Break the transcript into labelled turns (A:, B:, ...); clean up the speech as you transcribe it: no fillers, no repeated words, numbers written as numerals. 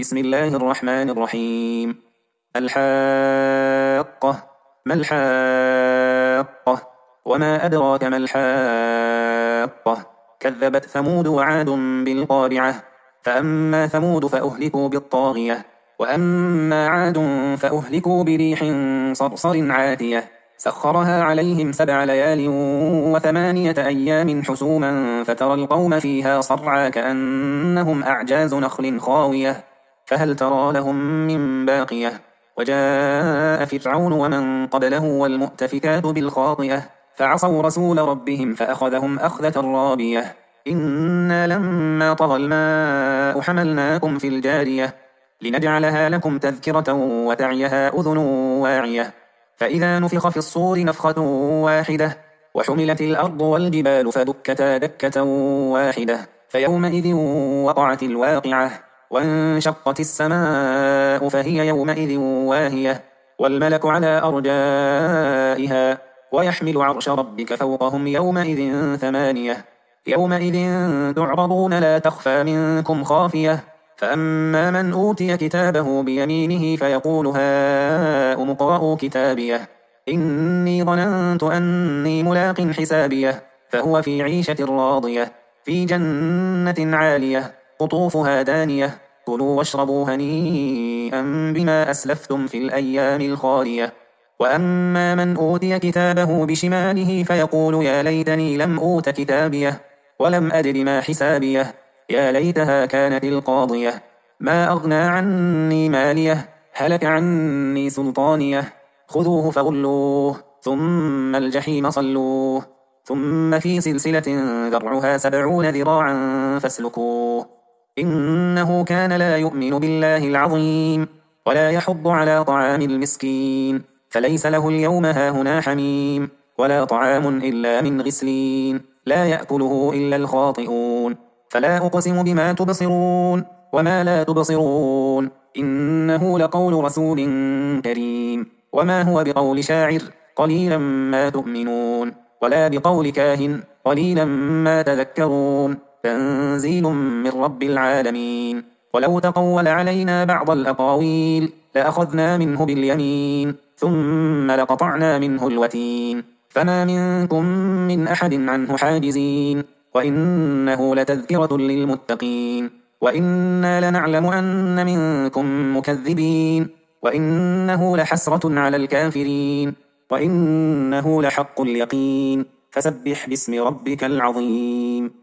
A: بسم الله الرحمن الرحيم. الحاقة. ما الحاقة؟ وما أدراك ما الحاقة؟ كذبت ثمود وعاد بالقارعة. فأما ثمود فأهلكوا بالطاغية، وأما عاد فأهلكوا بريح صرصر عاتية سخرها عليهم 7 ليال و8 أيام حسوما فترى القوم فيها صرعى كأنهم أعجاز نخل خاوية فهل ترى لهم من باقية. وجاء فرعون ومن قبله والمؤتفكات بالخاطئة فعصوا رسول ربهم فأخذهم أخذة رابية. إنا لما طغى الماء حملناكم في الجارية لنجعلها لكم تذكرة وتعيها أذن واعية. فإذا نفخ في الصور نفخة واحدة وحملت الأرض والجبال فدكتا دكة واحدة فيومئذ وقعت الواقعة وانشقت السماء فهي يومئذ واهية والملك على أرجائها ويحمل عرش ربك فوقهم يومئذ 8. يومئذ تعرضون لا تخفى منكم خافية. فأما من أوتي كتابه بيمينه فيقول هاؤم اقرءوا كتابيه إني ظننت أني ملاق حسابيه فهو في عيشة راضية في جنة عالية قطوفها دانية كلوا واشربوا هنيئا بما أسلفتم في الأيام الخالية. وأما من أوتي كتابه بشماله فيقول يا ليتني لم أوت كتابيه ولم أدر ما حسابيه يا ليتها كانت القاضية ما أغنى عني ماليه هلك عني سلطانيه خذوه فغلوه ثم الجحيم صلوه ثم في سلسلة ذرعها 70 ذراعا فاسلكوه إنه كان لا يؤمن بالله العظيم ولا يحض على طعام المسكين فليس له اليوم هاهنا حميم ولا طعام إلا من غسلين لا يأكله إلا الخاطئون. فلا أقسم بما تبصرون وما لا تبصرون إنه لقول رسول كريم وما هو بقول شاعر قليلا ما تؤمنون ولا بقول كاهن قليلا ما تذكرون تنزيل من رب العالمين. ولو تقول علينا بعض الأقاويل لأخذنا منه باليمين ثم لقطعنا منه الوتين فما منكم من أحد عنه حاجزين وإنه لتذكرة للمتقين وإنا لنعلم أن منكم مكذبين وإنه لحسرة على الكافرين وإنه لحق اليقين فسبح باسم ربك العظيم.